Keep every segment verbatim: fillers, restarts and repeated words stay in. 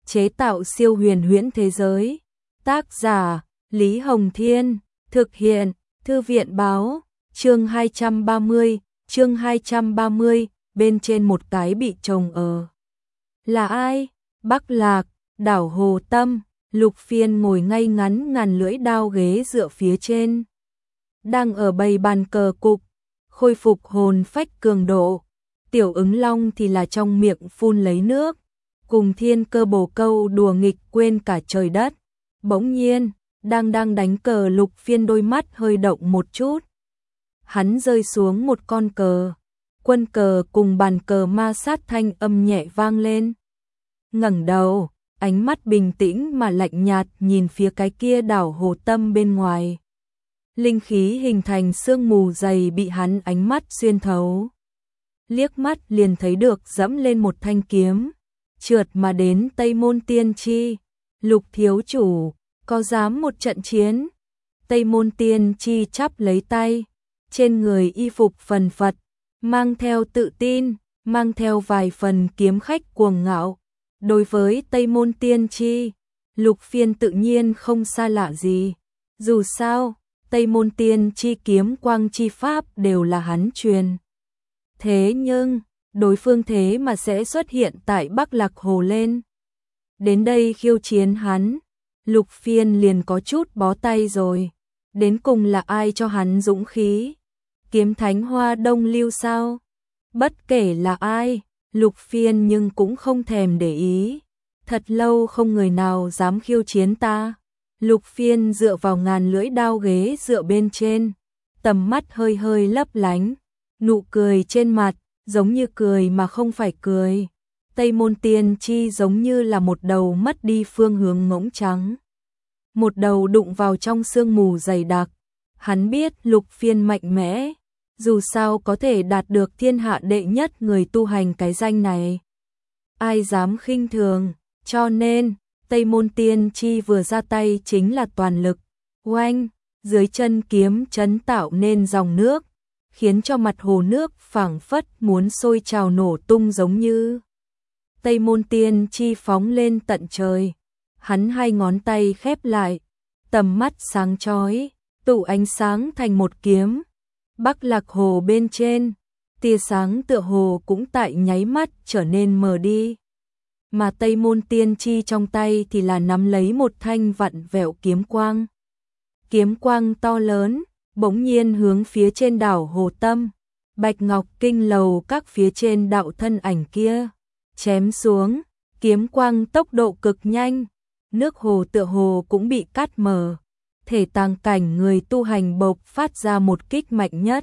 chế tạo siêu huyền huyễn thế giới. Tác giả Lý Hồng Thiên, thực hiện Thư viện Báo. Chương hai trăm ba mươi, chương hai trăm ba mươi, bên trên một cái bị chồng ở. Là ai? Bắc Lạc, đảo Hồ Tâm. Lục Phiên ngồi ngay ngắn ngàn lưỡi đao ghế dựa phía trên. Đang ở bày bàn cờ cục, khôi phục hồn phách cường độ. Tiểu ứng long thì là trong miệng phun lấy nước, cùng thiên cơ bồ câu đùa nghịch quên cả trời đất. Bỗng nhiên, đang đang đánh cờ Lục Phiên đôi mắt hơi động một chút. Hắn rơi xuống một con cờ, quân cờ cùng bàn cờ ma sát thanh âm nhẹ vang lên. Ngẩng đầu, ánh mắt bình tĩnh mà lạnh nhạt nhìn phía cái kia đảo Hồ Tâm bên ngoài. Linh khí hình thành sương mù dày bị hắn ánh mắt xuyên thấu. Liếc mắt liền thấy được dẫm lên một thanh kiếm, trượt mà đến Tây Môn Tiên Chi. Lục thiếu chủ, có dám một trận chiến? Tây Môn Tiên Chi chắp lấy tay, trên người y phục phần phật, mang theo tự tin, mang theo vài phần kiếm khách cuồng ngạo. Đối với Tây Môn Tiên Chi, Lục Phiên tự nhiên không xa lạ gì. Dù sao, Tây Môn Tiên Chi kiếm quang chi pháp đều là hắn truyền. Thế nhưng, đối phương thế mà sẽ xuất hiện tại Bắc Lạc Hồ lên. Đến đây khiêu chiến hắn, Lục Phiên liền có chút bó tay rồi. Đến cùng là ai cho hắn dũng khí? Kiếm Thánh Hoa Đông Lưu sao? Bất kể là ai, Lục Phiên nhưng cũng không thèm để ý. Thật lâu không người nào dám khiêu chiến ta. Lục Phiên dựa vào ngàn lưỡi đao ghế dựa bên trên, tầm mắt hơi hơi lấp lánh, nụ cười trên mặt giống như cười mà không phải cười. Tây Môn Tiên Chi giống như là một đầu mất đi phương hướng ngỗng trắng, một đầu đụng vào trong sương mù dày đặc. Hắn biết Lục Phiên mạnh mẽ, dù sao có thể đạt được thiên hạ đệ nhất người tu hành cái danh này, ai dám khinh thường. Cho nên Tây Môn Tiên Chi vừa ra tay chính là toàn lực. Oanh, dưới chân kiếm chấn tạo nên dòng nước, khiến cho mặt hồ nước phảng phất muốn sôi trào nổ tung giống như. Tây Môn Tiên Chi phóng lên tận trời, hắn hai ngón tay khép lại, tầm mắt sáng chói, tụ ánh sáng thành một kiếm. Bắc Lạc Hồ bên trên, tia sáng tựa hồ cũng tại nháy mắt trở nên mờ đi. Mà Tây Môn Tiên Chi trong tay thì là nắm lấy một thanh vặn vẹo kiếm quang. Kiếm quang to lớn, bỗng nhiên hướng phía trên đảo Hồ Tâm, Bạch Ngọc Kinh lầu các phía trên đạo thân ảnh kia chém xuống. Kiếm quang tốc độ cực nhanh, nước hồ tựa hồ cũng bị cắt mờ. Thể tàng cảnh người tu hành bộc phát ra một kích mạnh nhất,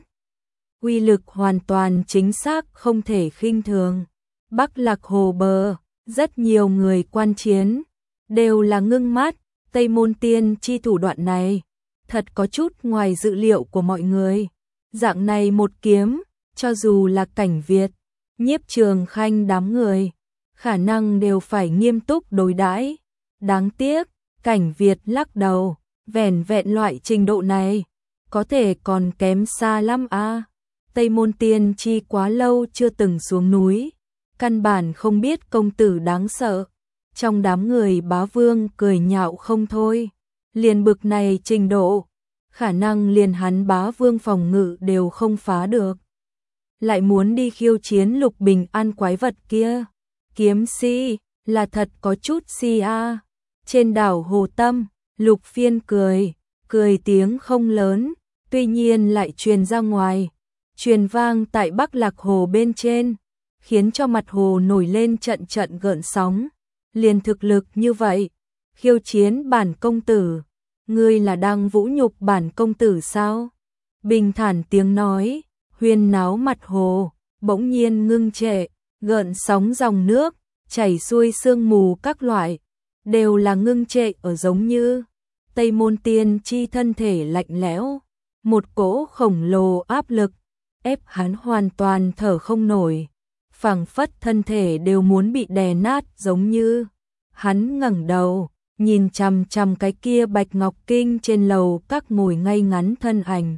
uy lực hoàn toàn chính xác không thể khinh thường. Bắc Lạc Hồ bờ, rất nhiều người quan chiến đều là ngưng mắt. Tây Môn Tiên Chi thủ đoạn này thật có chút ngoài dự liệu của mọi người. Dạng này một kiếm, cho dù là Cảnh Việt, Nhiếp Trường Khanh đám người, khả năng đều phải nghiêm túc đối đãi. Đáng tiếc, Cảnh Việt lắc đầu, vẻn vẹn loại trình độ này, có thể còn kém xa lắm a. À. Tây Môn Tiên Chi quá lâu chưa từng xuống núi, căn bản không biết công tử đáng sợ. Trong đám người Bá Vương cười nhạo không thôi, liền bực này trình độ, khả năng liền hắn Bá Vương phòng ngự đều không phá được, lại muốn đi khiêu chiến Lục Bình An quái vật kia. Kiếm si, là thật có chút si a. À. Trên đảo Hồ Tâm, Lục Phiên cười, cười tiếng không lớn, tuy nhiên lại truyền ra ngoài, truyền vang tại Bắc Lạc Hồ bên trên, khiến cho mặt hồ nổi lên trận trận gợn sóng. Liền thực lực như vậy, khiêu chiến bản công tử, ngươi là đang vũ nhục bản công tử sao? Bình thản tiếng nói, huyên náo mặt hồ, bỗng nhiên ngưng trệ, gợn sóng dòng nước, chảy xuôi sương mù các loại, đều là ngưng trệ ở giống như. Tây Môn Tiên Chi thân thể lạnh lẽo, một cỗ khổng lồ áp lực, ép hắn hoàn toàn thở không nổi, phảng phất thân thể đều muốn bị đè nát giống như. Hắn ngẩng đầu, nhìn chằm chằm cái kia Bạch Ngọc Kinh trên lầu các ngồi ngay ngắn thân ảnh.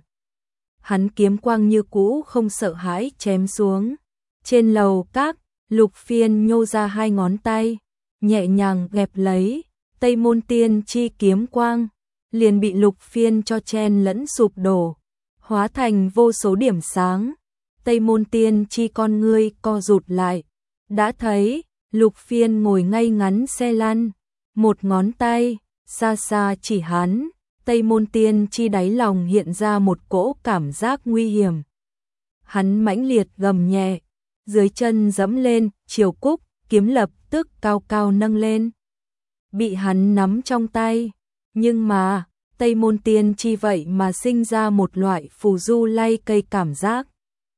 Hắn kiếm quang như cũ không sợ hãi chém xuống. Trên lầu các, Lục Phiên nhô ra hai ngón tay, nhẹ nhàng gẹp lấy, Tây Môn Tiên Chi kiếm quang, liền bị Lục Phiên cho chen lẫn sụp đổ, hóa thành vô số điểm sáng. Tây Môn Tiên Chi con ngươi co rụt lại, đã thấy Lục Phiên ngồi ngay ngắn xe lăn, một ngón tay xa xa chỉ hắn. Tây Môn Tiên Chi đáy lòng hiện ra một cỗ cảm giác nguy hiểm. Hắn mãnh liệt gầm nhẹ, dưới chân dẫm lên, Triều Cúc kiếm lập tức cao cao nâng lên, bị hắn nắm trong tay. Nhưng mà Tây Môn Tiên Chi vậy mà sinh ra một loại phù du lay cây cảm giác.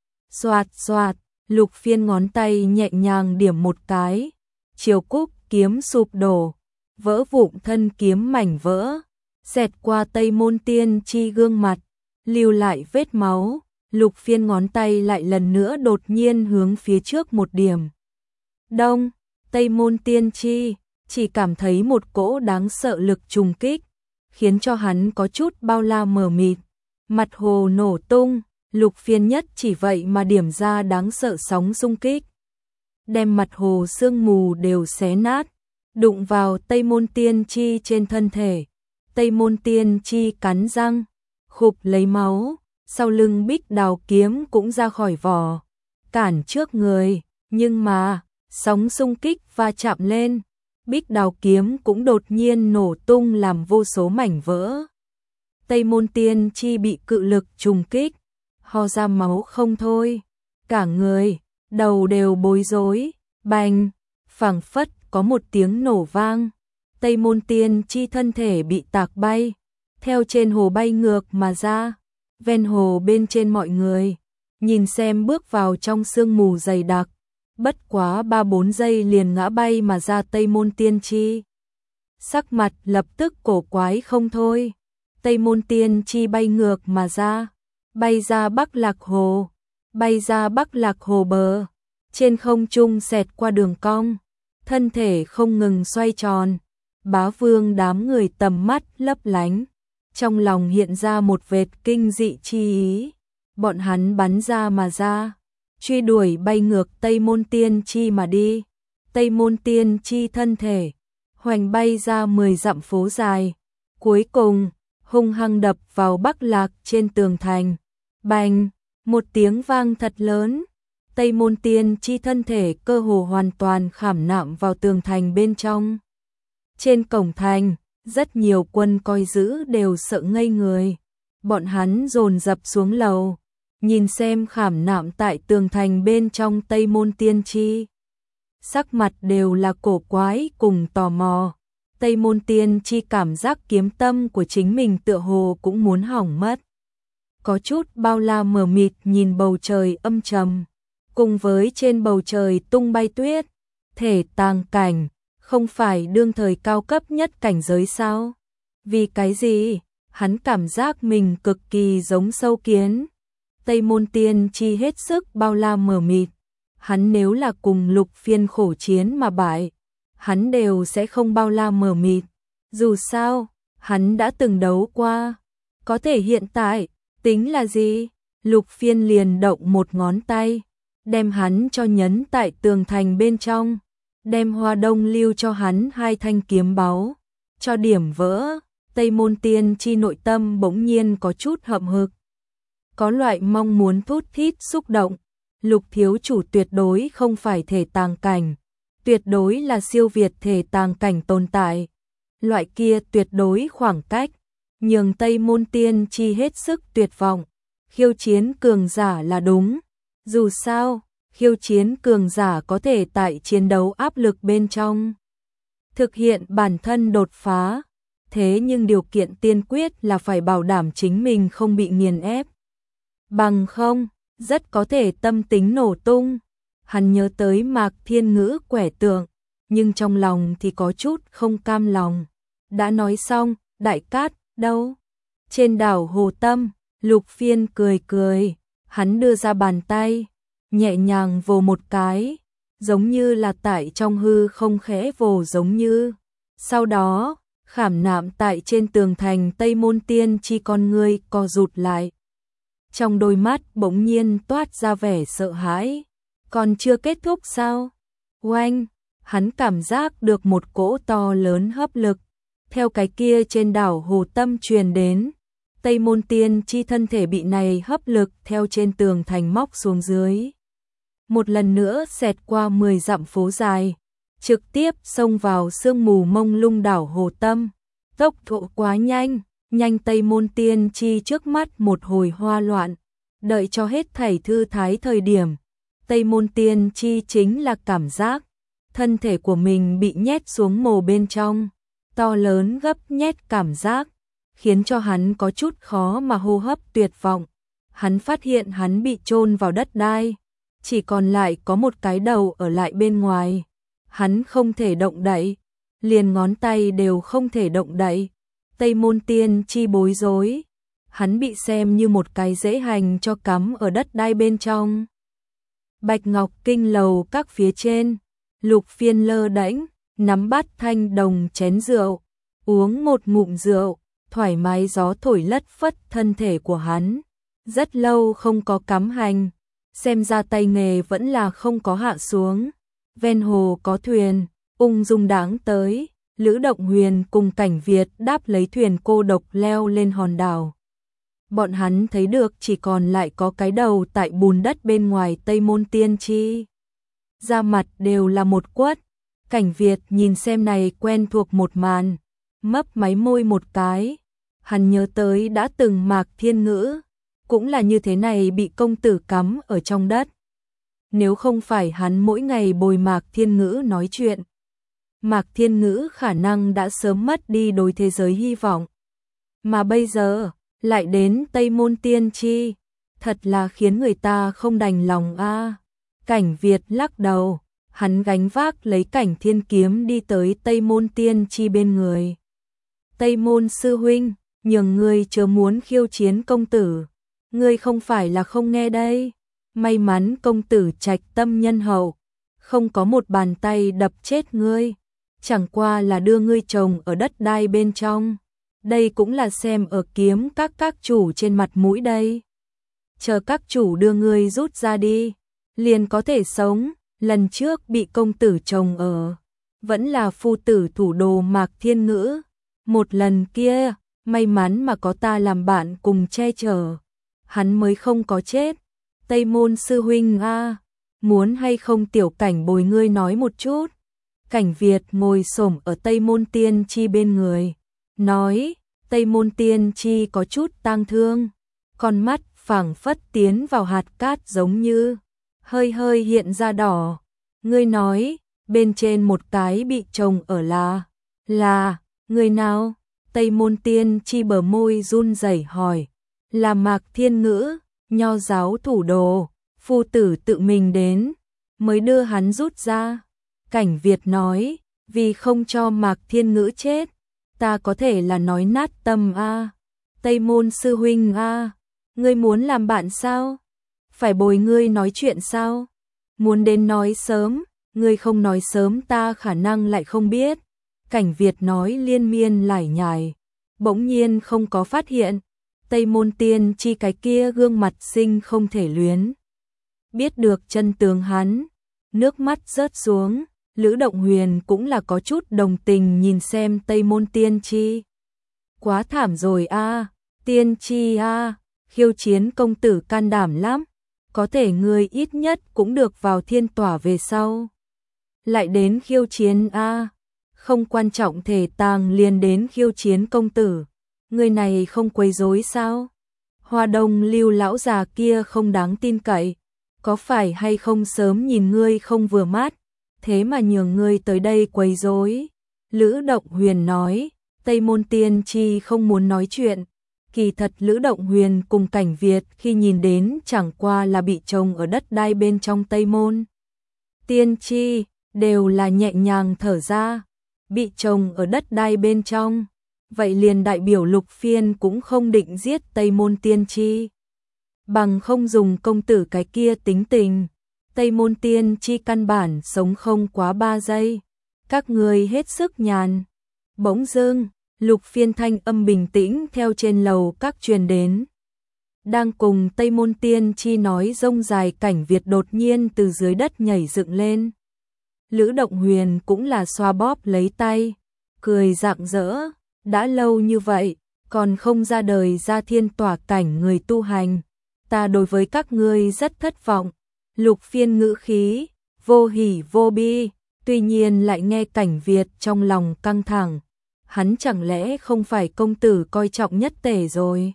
Xoạt xoạt, Lục Phiên ngón tay nhẹ nhàng điểm một cái, Triều Cúc kiếm sụp đổ, vỡ vụn thân kiếm mảnh vỡ, xẹt qua Tây Môn Tiên Chi gương mặt, lưu lại vết máu. Lục Phiên ngón tay lại lần nữa đột nhiên hướng phía trước một điểm. Đông, Tây Môn Tiên Chi chỉ cảm thấy một cỗ đáng sợ lực trùng kích, khiến cho hắn có chút bao la mờ mịt, mặt hồ nổ tung. Lục Phiên nhất chỉ vậy mà điểm ra đáng sợ sóng xung kích, đem mặt hồ sương mù đều xé nát, đụng vào Tây Môn Tiên Chi trên thân thể. Tây Môn Tiên Chi cắn răng, khục lấy máu, sau lưng Bích Đào kiếm cũng ra khỏi vỏ, cản trước người, nhưng mà sóng xung kích va chạm lên, Bích Đào kiếm cũng đột nhiên nổ tung làm vô số mảnh vỡ. Tây Môn Tiên Chi bị cự lực trùng kích, ho ra máu không thôi, cả người, đầu đều bối rối. Bành, phảng phất có một tiếng nổ vang, Tây Môn Tiên Chi thân thể bị tạc bay, theo trên hồ bay ngược mà ra. Ven hồ bên trên mọi người nhìn xem bước vào trong sương mù dày đặc, bất quá ba bốn giây liền ngã bay mà ra. Tây Môn Tiên Chi sắc mặt lập tức cổ quái không thôi. Tây Môn Tiên Chi bay ngược mà ra, bay ra Bắc Lạc Hồ, bay ra Bắc Lạc Hồ bờ, trên không trung xẹt qua đường cong, thân thể không ngừng xoay tròn. Bá Vương đám người tầm mắt lấp lánh, trong lòng hiện ra một vệt kinh dị chi ý. Bọn hắn bắn ra mà ra, truy đuổi bay ngược Tây Môn Tiên Chi mà đi. Tây Môn Tiên Chi thân thể hoành bay ra mười dặm phố dài, cuối cùng hung hăng đập vào Bắc Lạc trên tường thành. Bành, một tiếng vang thật lớn, Tây Môn Tiên Chi thân thể cơ hồ hoàn toàn khảm nạm vào tường thành bên trong. Trên cổng thành, rất nhiều quân coi giữ đều sợ ngây người. Bọn hắn dồn dập xuống lầu, nhìn xem khảm nạm tại tường thành bên trong Tây Môn Tiên Chi. Sắc mặt đều là cổ quái cùng tò mò. Tây Môn Tiên Chi cảm giác kiếm tâm của chính mình tựa hồ cũng muốn hỏng mất. Có chút bao la mờ mịt nhìn bầu trời âm trầm, cùng với trên bầu trời tung bay tuyết. Thể tàng cảnh không phải đương thời cao cấp nhất cảnh giới sao? Vì cái gì? Hắn cảm giác mình cực kỳ giống sâu kiến. Tây Môn Tiên Chi hết sức bao la mờ mịt. Hắn nếu là cùng Lục Phiên khổ chiến mà bại, hắn đều sẽ không bao la mờ mịt. Dù sao, hắn đã từng đấu qua. Có thể hiện tại, tính là gì? Lục Phiên liền động một ngón tay, đem hắn cho nhấn tại tường thành bên trong, đem Hoa Đông lưu cho hắn hai thanh kiếm báu, cho điểm vỡ. Tây Môn Tiên Chi nội tâm bỗng nhiên có chút hậm hực, có loại mong muốn thút thít xúc động. Lục thiếu chủ tuyệt đối không phải thể tàng cảnh, tuyệt đối là siêu việt thể tàng cảnh tồn tại. Loại kia tuyệt đối khoảng cách, nhường Tây Môn Tiên Chi hết sức tuyệt vọng. Khiêu chiến cường giả là đúng, dù sao, khiêu chiến cường giả có thể tại chiến đấu áp lực bên trong thực hiện bản thân đột phá, thế nhưng điều kiện tiên quyết là phải bảo đảm chính mình không bị nghiền ép. Bằng không, rất có thể tâm tính nổ tung. Hắn nhớ tới Mạc Thiên Ngữ quẻ tượng, nhưng trong lòng thì có chút không cam lòng. Đã nói xong, Đại Cát, đâu? Trên đảo Hồ Tâm, Lục Phiên cười cười, hắn đưa ra bàn tay, nhẹ nhàng vồ một cái, giống như là tại trong hư không khẽ vồ giống như. Sau đó, khảm nạm tại trên tường thành Tây Môn Tiên Chi con ngươi co rụt lại. Trong đôi mắt bỗng nhiên toát ra vẻ sợ hãi. Còn chưa kết thúc sao? Oanh! hắn cảm giác được một cỗ to lớn hấp lực, theo cái kia trên đảo Hồ Tâm truyền đến. Tây Môn Tiên Chi thân thể bị này hấp lực theo trên tường thành móc xuống dưới. Một lần nữa xẹt qua mười dặm phố dài, trực tiếp xông vào sương mù mông lung đảo Hồ Tâm. Tốc độ quá nhanh, nhanh Tây Môn Tiên Chi trước mắt một hồi hoa loạn. Đợi cho hết thảy thư thái thời điểm, Tây Môn Tiên Chi chính là cảm giác thân thể của mình bị nhét xuống mồ bên trong, to lớn gấp nhét cảm giác, khiến cho hắn có chút khó mà hô hấp tuyệt vọng. Hắn phát hiện hắn bị chôn vào đất đai, chỉ còn lại có một cái đầu ở lại bên ngoài. Hắn không thể động đậy, liền ngón tay đều không thể động đậy. Tây Môn Tiên Chi bối rối, hắn bị xem như một cái rễ hành cho cắm ở đất đai bên trong. Bạch Ngọc Kinh lầu các phía trên, Lục Phiên lơ đễnh, nắm bát thanh đồng chén rượu, uống một ngụm rượu, thoải mái gió thổi lất phất thân thể của hắn. Rất lâu không có cắm hành, xem ra tay nghề vẫn là không có hạ xuống. Ven hồ có thuyền, ung dung đáng tới, Lữ Động Huyền cùng Cảnh Việt đáp lấy thuyền cô độc leo lên hòn đảo. Bọn hắn thấy được chỉ còn lại có cái đầu tại bùn đất bên ngoài Tây Môn Tiên Chi. Da mặt đều là một quất. Cảnh Việt nhìn xem này quen thuộc một màn, mấp máy môi một cái. Hắn nhớ tới đã từng Mạc Thiên Ngữ, cũng là như thế này bị công tử cắm ở trong đất. Nếu không phải hắn mỗi ngày bồi Mạc Thiên Ngữ nói chuyện, Mạc Thiên Ngữ khả năng đã sớm mất đi đối thế giới hy vọng. Mà bây giờ, lại đến Tây Môn Tiên Chi, thật là khiến người ta không đành lòng a. Cảnh Việt lắc đầu, hắn gánh vác lấy Cảnh Thiên kiếm đi tới Tây Môn Tiên Chi bên người. Tây Môn sư huynh, nhường ngươi chớ muốn khiêu chiến công tử, ngươi không phải là không nghe đây. May mắn công tử trạch tâm nhân hậu, không có một bàn tay đập chết ngươi, chẳng qua là đưa ngươi chồng ở đất đai bên trong. Đây cũng là xem ở kiếm các các chủ trên mặt mũi đây. Chờ các chủ đưa ngươi rút ra đi, liền có thể sống. Lần trước bị công tử chồng ở, vẫn là phu tử thủ đồ Mạc Thiên Ngữ. Một lần kia, may mắn mà có ta làm bạn cùng che chở, hắn mới không có chết. Tây Môn sư huynh a, muốn hay không tiểu cảnh bồi ngươi nói một chút. Cảnh Việt ngồi xổm ở Tây Môn Tiên Chi bên người, nói. Tây Môn Tiên Chi có chút tang thương, con mắt phảng phất tiến vào hạt cát giống như, hơi hơi hiện ra đỏ. Ngươi nói, bên trên một cái bị chồng ở là, là, người nào? Tây Môn Tiên Chi bờ môi run rẩy hỏi, là Mạc Thiên Ngữ, nho giáo thủ đồ, phu tử tự mình đến, mới đưa hắn rút ra. Cảnh Việt nói, vì không cho Mạc Thiên Ngữ chết, ta có thể là nói nát tâm a. Tây Môn sư huynh a, ngươi muốn làm bạn sao? Phải bồi ngươi nói chuyện sao? Muốn đến nói sớm, ngươi không nói sớm ta khả năng lại không biết. Cảnh Việt nói liên miên lải nhải, bỗng nhiên không có phát hiện. Tây Môn Tiên Chi cái kia gương mặt xinh không thể luyến. Biết được chân tướng hắn, nước mắt rớt xuống. Lữ Động Huyền cũng là có chút đồng tình nhìn xem Tây Môn Tiên Chi. Quá thảm rồi a, Tiên Chi a, khiêu chiến công tử can đảm lắm, có thể ngươi ít nhất cũng được vào thiên tỏa về sau. Lại đến khiêu chiến a, không quan trọng thể tàng liền đến khiêu chiến công tử, người này không quấy rối sao? Hoa Đông Lưu lão già kia không đáng tin cậy, có phải hay không sớm nhìn ngươi không vừa mắt, thế mà nhường ngươi tới đây quấy rối. Lữ Động Huyền nói. Tây Môn Tiên Chi không muốn nói chuyện. Kỳ thật Lữ Động Huyền cùng Cảnh Việt khi nhìn đến chẳng qua là bị chồng ở đất đai bên trong Tây Môn Tiên Chi, đều là nhẹ nhàng thở ra. Bị chồng ở đất đai bên trong, vậy liền đại biểu Lục Phiên cũng không định giết Tây Môn Tiên Chi. Bằng không dùng công tử cái kia tính tình, Tây Môn Tiên Chi căn bản sống không quá ba giây. Các người hết sức nhàn. Bỗng dưng, Lục Phiên thanh âm bình tĩnh theo trên lầu các truyền đến. Đang cùng Tây Môn Tiên Chi nói rông dài, Cảnh Việt đột nhiên từ dưới đất nhảy dựng lên. Lữ Động Huyền cũng là xoa bóp lấy tay, cười rạng rỡ, đã lâu như vậy, còn không ra đời ra thiên tỏa cảnh người tu hành, ta đối với các ngươi rất thất vọng. Lục Phiên ngữ khí, vô hỉ vô bi, tuy nhiên lại nghe Cảnh Việt trong lòng căng thẳng, hắn chẳng lẽ không phải công tử coi trọng nhất tể rồi?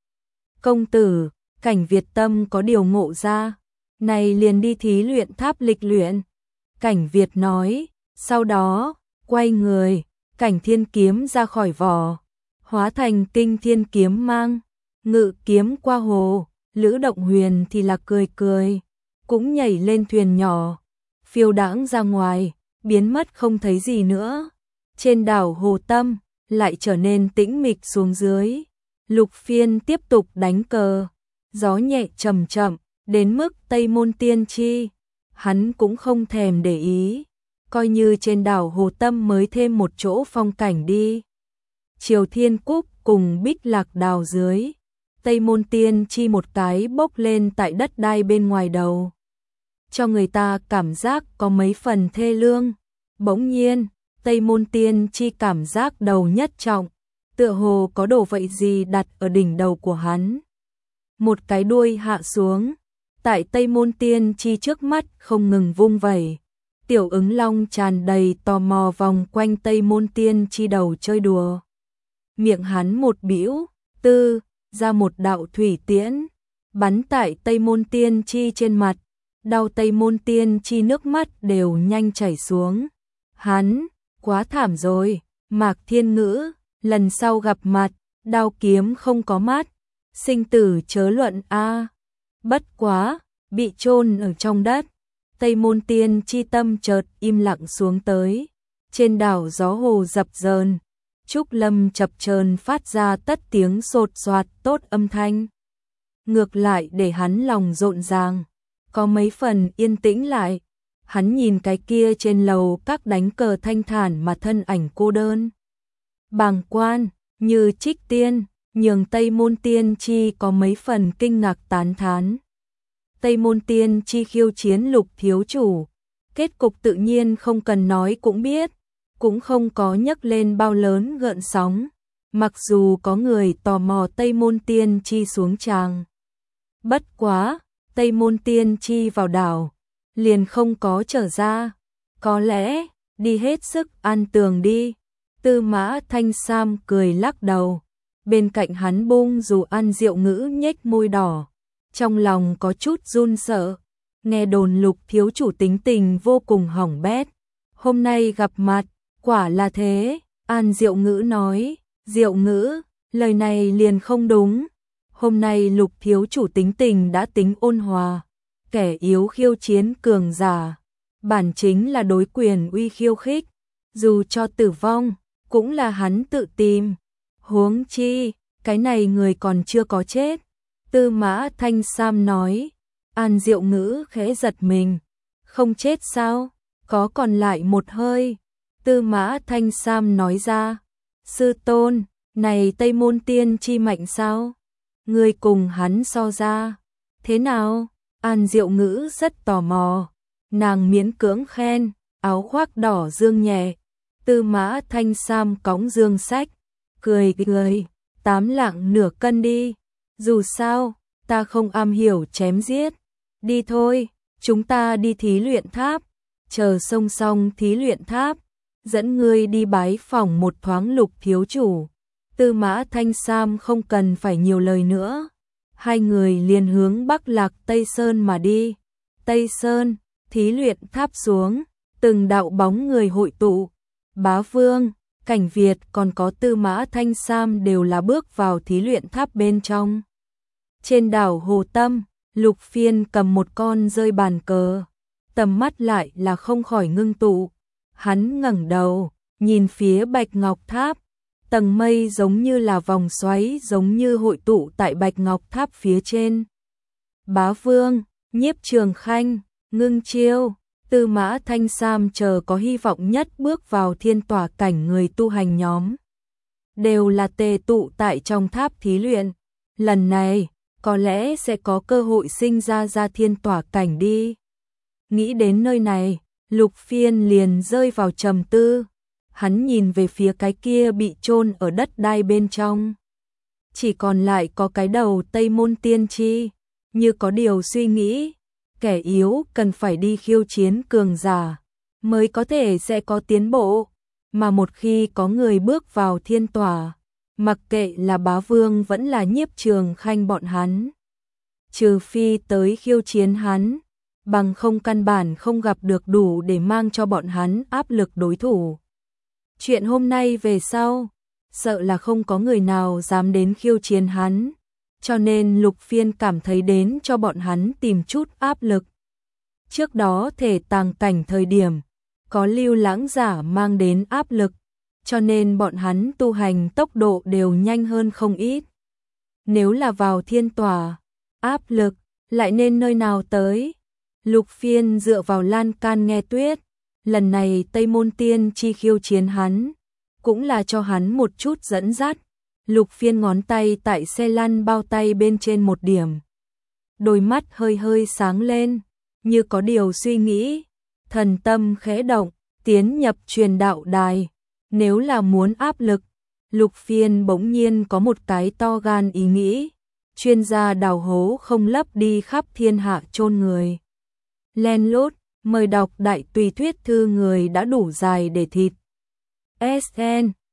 Công tử, Cảnh Việt tâm có điều ngộ ra, này liền đi thí luyện tháp lịch luyện. Cảnh Việt nói, sau đó, quay người, Cảnh Thiên kiếm ra khỏi vỏ, hóa thành Kinh Thiên kiếm mang, ngự kiếm qua hồ. Lữ Động Huyền thì là cười cười, cũng nhảy lên thuyền nhỏ, phiêu đãng ra ngoài, biến mất không thấy gì nữa. Trên đảo Hồ Tâm, lại trở nên tĩnh mịch xuống dưới. Lục Phiên tiếp tục đánh cờ, gió nhẹ chậm chậm, đến mức Tây Môn Tiên Chi, hắn cũng không thèm để ý, coi như trên đảo Hồ Tâm mới thêm một chỗ phong cảnh đi. Triều Thiên Cúc cùng Bích Lạc Đào dưới, Tây Môn Tiên Chi một cái bốc lên tại đất đai bên ngoài đầu, cho người ta cảm giác có mấy phần thê lương. Bỗng nhiên, Tây Môn Tiên Chi cảm giác đầu nhất trọng, tựa hồ có đồ vậy gì đặt ở đỉnh đầu của hắn. Một cái đuôi hạ xuống, tại Tây Môn Tiên Chi trước mắt không ngừng vung vẩy. Tiểu ứng long tràn đầy tò mò vòng quanh Tây Môn Tiên Chi đầu chơi đùa. Miệng hắn một bĩu, tư, ra một đạo thủy tiễn, bắn tại Tây Môn Tiên Chi trên mặt, đau Tây Môn Tiên Chi nước mắt đều nhanh chảy xuống. Hắn, quá thảm rồi, Mạc Thiên Ngữ, lần sau gặp mặt, đao kiếm không có mắt, sinh tử chớ luận a. Bất quá, bị chôn ở trong đất, Tây Môn Tiên Chi tâm chợt im lặng xuống tới. Trên đảo gió hồ dập dờn, trúc lâm chập chờn phát ra tất tiếng sột soạt tốt âm thanh. Ngược lại để hắn lòng rộn ràng, có mấy phần yên tĩnh lại. Hắn nhìn cái kia trên lầu các đánh cờ thanh thản mà thân ảnh cô đơn, bàng quan, như trích tiên, nhường Tây Môn Tiên Chi có mấy phần kinh ngạc tán thán. Tây Môn Tiên Chi khiêu chiến Lục thiếu chủ, kết cục tự nhiên không cần nói cũng biết, cũng không có nhấc lên bao lớn gợn sóng, mặc dù có người tò mò Tây Môn Tiên Chi xuống tràng. Bất quá, Tây Môn Tiên Chi vào đảo, liền không có trở ra, có lẽ, đi hết sức an tường đi. Tư Mã Thanh Sam cười lắc đầu, bên cạnh hắn bung dù ăn rượu ngữ nhếch môi đỏ, trong lòng có chút run sợ, nghe đồn Lục thiếu chủ tính tình vô cùng hỏng bét, hôm nay gặp mặt, quả là thế. An Diệu Ngữ nói, Diệu Ngữ, lời này liền không đúng, hôm nay Lục thiếu chủ tính tình đã tính ôn hòa, kẻ yếu khiêu chiến cường giả, bản chính là đối quyền uy khiêu khích, dù cho tử vong, cũng là hắn tự tìm, huống chi, cái này người còn chưa có chết. Tư Mã Thanh Sam nói. An Diệu Ngữ khẽ giật mình, không chết sao, có còn lại một hơi. Tư Mã Thanh Sam nói ra, sư tôn, này Tây Môn Tiên Chi mạnh sao? Người cùng hắn so ra, thế nào? An Diệu Ngữ rất tò mò, nàng miễn cưỡng khen, áo khoác đỏ dương nhẹ. Tư Mã Thanh Sam cõng dương sách, cười cười, tám lạng nửa cân đi, dù sao, ta không am hiểu chém giết. Đi thôi, chúng ta đi thí luyện tháp, chờ song song thí luyện tháp, dẫn ngươi đi bái phỏng một thoáng Lục thiếu chủ. Tư Mã Thanh Sam không cần phải nhiều lời nữa, hai người liền hướng Bắc Lạc Tây Sơn mà đi. Tây Sơn, thí luyện tháp xuống, từng đạo bóng người hội tụ, Bá Vương, Cảnh Việt còn có Tư Mã Thanh Sam đều là bước vào thí luyện tháp bên trong. Trên đảo Hồ Tâm, Lục Phiên cầm một con rơi bàn cờ, tầm mắt lại là không khỏi ngưng tụ. Hắn ngẩng đầu, nhìn phía Bạch Ngọc Tháp, tầng mây giống như là vòng xoáy giống như hội tụ tại Bạch Ngọc Tháp phía trên. Bá Vương, Nhiếp Trường Khanh, Ngưng Chiêu, Tư Mã Thanh Sam chờ có hy vọng nhất bước vào thiên tỏa cảnh người tu hành nhóm, đều là tề tụ tại trong tháp thí luyện. Lần này, có lẽ sẽ có cơ hội sinh ra ra thiên tỏa cảnh đi. Nghĩ đến nơi này, Lục Phiên liền rơi vào trầm tư, hắn nhìn về phía cái kia bị chôn ở đất đai bên trong. Chỉ còn lại có cái đầu Tây Môn Tiên Tri, như có điều suy nghĩ, kẻ yếu cần phải đi khiêu chiến cường giả, mới có thể sẽ có tiến bộ, mà một khi có người bước vào thiên tòa, mặc kệ là bá vương vẫn là Nhiếp Trường Khanh bọn hắn. Trừ phi tới khiêu chiến hắn, bằng không căn bản không gặp được đủ để mang cho bọn hắn áp lực đối thủ. Chuyện hôm nay về sau, sợ là không có người nào dám đến khiêu chiến hắn, cho nên Lục Phiên cảm thấy đến cho bọn hắn tìm chút áp lực. Trước đó thể tàng cảnh thời điểm, có Lưu Lãng giả mang đến áp lực, cho nên bọn hắn tu hành tốc độ đều nhanh hơn không ít. Nếu là vào thiên tòa, áp lực lại nên nơi nào tới? Lục Phiên dựa vào lan can nghe tuyết, lần này Tây Môn Tiên Tri khiêu chiến hắn, cũng là cho hắn một chút dẫn dắt. Lục Phiên ngón tay tại xe lăn bao tay bên trên một điểm. Đôi mắt hơi hơi sáng lên, như có điều suy nghĩ, thần tâm khẽ động, tiến nhập truyền đạo đài. Nếu là muốn áp lực, Lục Phiên bỗng nhiên có một cái to gan ý nghĩ, chuyên gia đào hố không lấp đi khắp thiên hạ chôn người. Len lút, mời đọc đại tùy thuyết thư người đã đủ dài để thịt. ét en